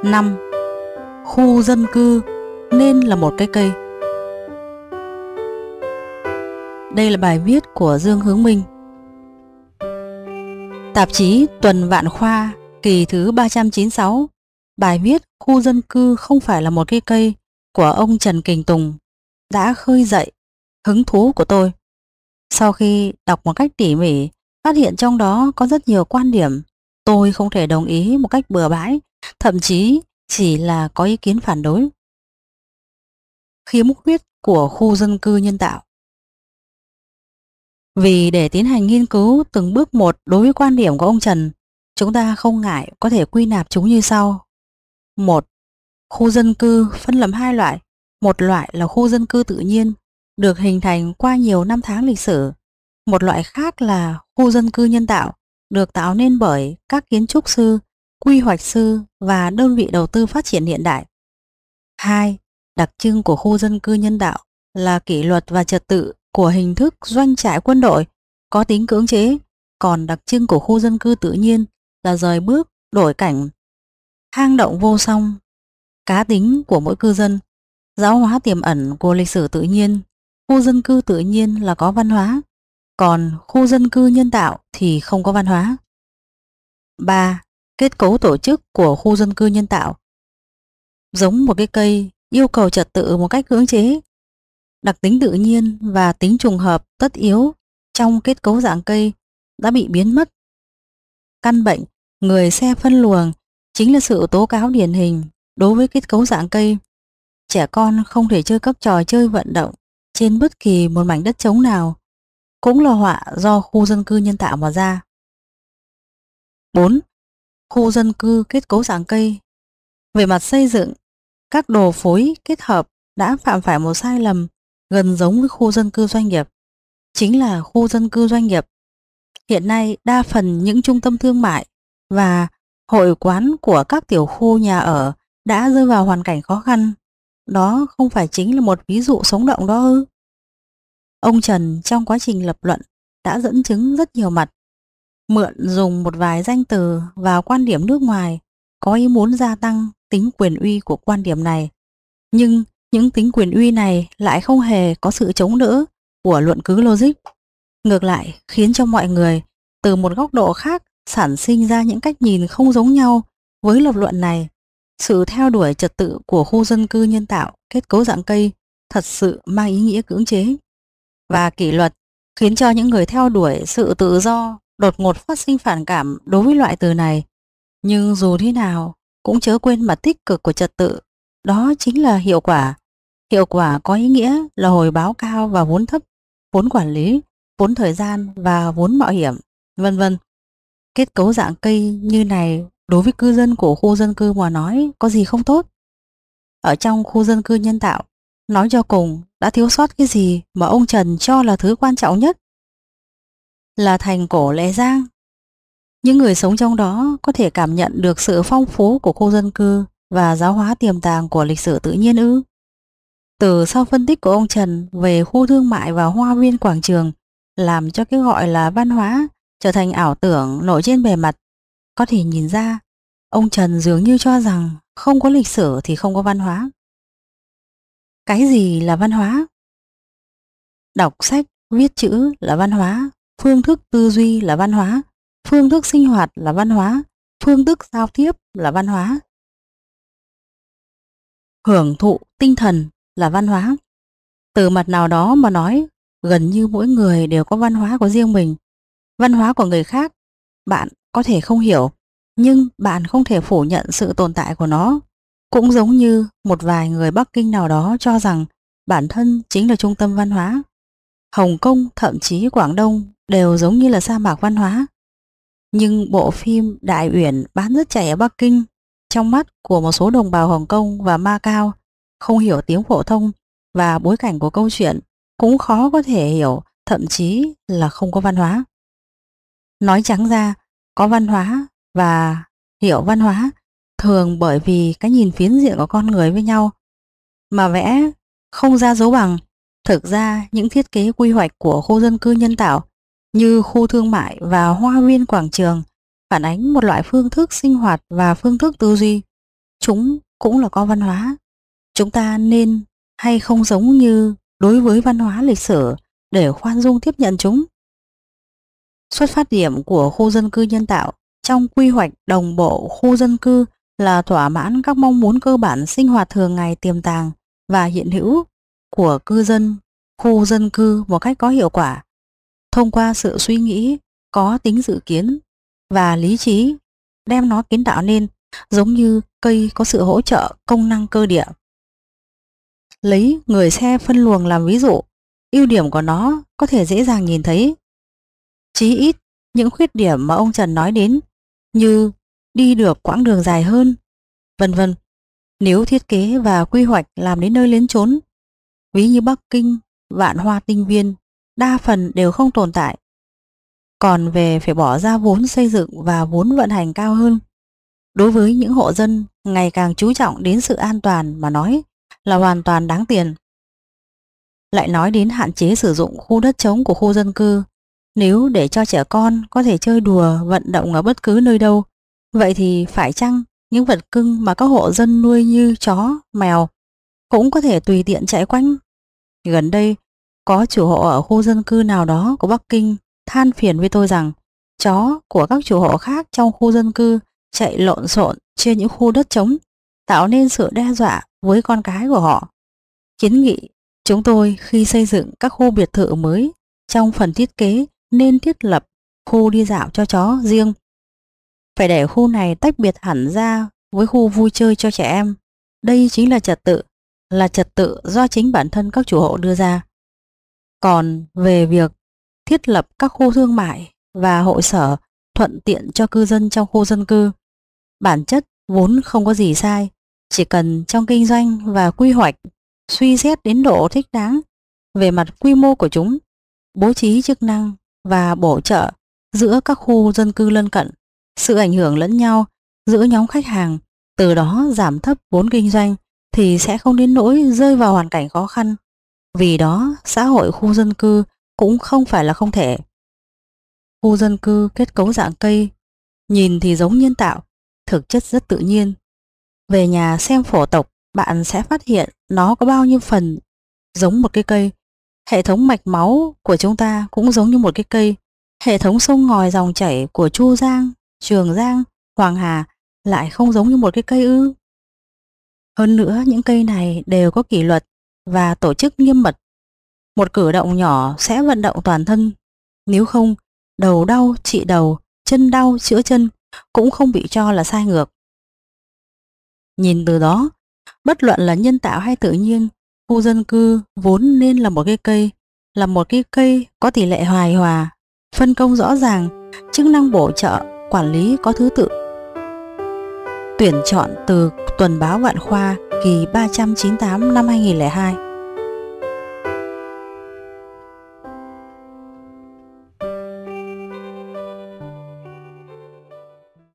5. Khu dân cư nên là một cái cây. Đây là bài viết của Dương Hướng Minh. Tạp chí Tuần Vạn Khoa, kỳ thứ 396. Bài viết khu dân cư không phải là một cái cây của ông Trần Kình Tùng đã khơi dậy hứng thú của tôi. Sau khi đọc một cách tỉ mỉ, phát hiện trong đó có rất nhiều quan điểm tôi không thể đồng ý một cách bừa bãi, thậm chí chỉ là có ý kiến phản đối. Khiếm khuyết của khu dân cư nhân tạo. Vì để tiến hành nghiên cứu từng bước một đối với quan điểm của ông Trần, chúng ta không ngại có thể quy nạp chúng như sau. 1. Khu dân cư phân làm hai loại. Một loại là khu dân cư tự nhiên, được hình thành qua nhiều năm tháng lịch sử. Một loại khác là khu dân cư nhân tạo, được tạo nên bởi các kiến trúc sư, quy hoạch sư và đơn vị đầu tư phát triển hiện đại. 2. Đặc trưng của khu dân cư nhân tạo là kỷ luật và trật tự của hình thức doanh trại quân đội, có tính cưỡng chế, còn đặc trưng của khu dân cư tự nhiên là rời bước, đổi cảnh, hang động vô song. Cá tính của mỗi cư dân, giáo hóa tiềm ẩn của lịch sử tự nhiên. Khu dân cư tự nhiên là có văn hóa, còn khu dân cư nhân tạo thì không có văn hóa. 3. Kết cấu tổ chức của khu dân cư nhân tạo giống một cái cây, yêu cầu trật tự một cách cưỡng chế. Đặc tính tự nhiên và tính trùng hợp tất yếu trong kết cấu dạng cây đã bị biến mất. Căn bệnh người xe phân luồng chính là sự tố cáo điển hình đối với kết cấu dạng cây. Trẻ con không thể chơi các trò chơi vận động trên bất kỳ một mảnh đất trống nào, cũng là họa do khu dân cư nhân tạo mà ra. 4. Khu dân cư kết cấu dạng cây. Về mặt xây dựng, các đồ phối kết hợp đã phạm phải một sai lầm gần giống với khu dân cư doanh nghiệp, chính là khu dân cư doanh nghiệp. Hiện nay đa phần những trung tâm thương mại và hội quán của các tiểu khu nhà ở đã rơi vào hoàn cảnh khó khăn. Đó không phải chính là một ví dụ sống động đó ư? Ông Trần trong quá trình lập luận đã dẫn chứng rất nhiều mặt, mượn dùng một vài danh từ và quan điểm nước ngoài, có ý muốn gia tăng tính quyền uy của quan điểm này. Nhưng những tính quyền uy này lại không hề có sự chống đỡ của luận cứ logic. Ngược lại khiến cho mọi người từ một góc độ khác sản sinh ra những cách nhìn không giống nhau với lập luận này. Sự theo đuổi trật tự của khu dân cư nhân tạo kết cấu dạng cây thật sự mang ý nghĩa cưỡng chế và kỷ luật, khiến cho những người theo đuổi sự tự do đột ngột phát sinh phản cảm đối với loại từ này. Nhưng dù thế nào cũng chớ quên mặt tích cực của trật tự, đó chính là hiệu quả. Hiệu quả có ý nghĩa là hồi báo cao và vốn thấp, vốn quản lý, vốn thời gian và vốn mạo hiểm, vân vân. Kết cấu dạng cây như này đối với cư dân của khu dân cư mà nói có gì không tốt. Ở trong khu dân cư nhân tạo, nói cho cùng đã thiếu sót cái gì mà ông Trần cho là thứ quan trọng nhất? Là thành cổ Lệ Giang. Những người sống trong đó có thể cảm nhận được sự phong phú của khu dân cư và giáo hóa tiềm tàng của lịch sử tự nhiên ư? Từ sau phân tích của ông Trần về khu thương mại và hoa viên quảng trường, làm cho cái gọi là văn hóa trở thành ảo tưởng nổi trên bề mặt, có thể nhìn ra ông Trần dường như cho rằng không có lịch sử thì không có văn hóa. Cái gì là văn hóa? Đọc sách, viết chữ là văn hóa, phương thức tư duy là văn hóa, phương thức sinh hoạt là văn hóa, phương thức giao tiếp là văn hóa. Hưởng thụ tinh thần là văn hóa. Từ mặt nào đó mà nói, gần như mỗi người đều có văn hóa của riêng mình. Văn hóa của người khác bạn có thể không hiểu, nhưng bạn không thể phủ nhận sự tồn tại của nó. Cũng giống như một vài người Bắc Kinh nào đó cho rằng bản thân chính là trung tâm văn hóa. Hồng Kông, thậm chí Quảng Đông đều giống như là sa mạc văn hóa. Nhưng bộ phim Đại Uyển bán rất chạy ở Bắc Kinh, trong mắt của một số đồng bào Hồng Kông và Macau không hiểu tiếng phổ thông và bối cảnh của câu chuyện, cũng khó có thể hiểu, thậm chí là không có văn hóa. Nói trắng ra, có văn hóa và hiểu văn hóa thường bởi vì cái nhìn phiến diện của con người với nhau mà vẽ không ra dấu bằng. Thực ra những thiết kế quy hoạch của khu dân cư nhân tạo như khu thương mại và hoa viên quảng trường phản ánh một loại phương thức sinh hoạt và phương thức tư duy. chúng cũng là có văn hóa. Chúng ta nên hay không giống như đối với văn hóa lịch sử để khoan dung tiếp nhận chúng. Xuất phát điểm của khu dân cư nhân tạo trong quy hoạch đồng bộ khu dân cư là thỏa mãn các mong muốn cơ bản sinh hoạt thường ngày tiềm tàng và hiện hữu của cư dân khu dân cư một cách có hiệu quả, thông qua sự suy nghĩ có tính dự kiến và lý trí, đem nó kiến tạo nên, giống như cây có sự hỗ trợ công năng cơ địa. Lấy người xe phân luồng làm ví dụ, ưu điểm của nó có thể dễ dàng nhìn thấy. Chí ít những khuyết điểm mà ông Trần nói đến, như đi được quãng đường dài hơn, vân vân, nếu thiết kế và quy hoạch làm đến nơi đến chốn, ví như Bắc Kinh, Vạn Hoa Tinh Viên, đa phần đều không tồn tại. Còn về phải bỏ ra vốn xây dựng và vốn vận hành cao hơn, đối với những hộ dân ngày càng chú trọng đến sự an toàn mà nói là hoàn toàn đáng tiền. Lại nói đến hạn chế sử dụng khu đất trống của khu dân cư, nếu để cho trẻ con có thể chơi đùa vận động ở bất cứ nơi đâu, vậy thì phải chăng những vật cưng mà các hộ dân nuôi như chó, mèo cũng có thể tùy tiện chạy quanh? Gần đây có chủ hộ ở khu dân cư nào đó của Bắc Kinh than phiền với tôi rằng chó của các chủ hộ khác trong khu dân cư chạy lộn xộn trên những khu đất trống, tạo nên sự đe dọa với con cái của họ. Kiến nghị chúng tôi khi xây dựng các khu biệt thự mới, trong phần thiết kế nên thiết lập khu đi dạo cho chó riêng. Phải để khu này tách biệt hẳn ra với khu vui chơi cho trẻ em. Đây chính là trật tự do chính bản thân các chủ hộ đưa ra. Còn về việc thiết lập các khu thương mại và hội sở thuận tiện cho cư dân trong khu dân cư, bản chất vốn không có gì sai, chỉ cần trong kinh doanh và quy hoạch suy xét đến độ thích đáng về mặt quy mô của chúng, bố trí chức năng và bổ trợ giữa các khu dân cư lân cận, sự ảnh hưởng lẫn nhau giữa nhóm khách hàng, từ đó giảm thấp vốn kinh doanh, thì sẽ không đến nỗi rơi vào hoàn cảnh khó khăn. Vì đó, xã hội khu dân cư cũng không phải là không thể. Khu dân cư kết cấu dạng cây, nhìn thì giống nhân tạo, thực chất rất tự nhiên. Về nhà xem phổ tộc, bạn sẽ phát hiện nó có bao nhiêu phần giống một cái cây. Hệ thống mạch máu của chúng ta cũng giống như một cái cây. Hệ thống sông ngòi dòng chảy của Chu Giang, Trường Giang, Hoàng Hà lại không giống như một cái cây ư? Hơn nữa, những cây này đều có kỷ luật và tổ chức nghiêm mật. Một cử động nhỏ sẽ vận động toàn thân. Nếu không, đầu đau trị đầu, chân đau chữa chân cũng không bị cho là sai ngược. Nhìn từ đó, bất luận là nhân tạo hay tự nhiên, khu dân cư vốn nên là một cái cây, có tỷ lệ hài hòa, phân công rõ ràng, chức năng bổ trợ, quản lý có thứ tự. Tuyển chọn từ Tuần báo Vạn Khoa kỳ 398 năm 2002.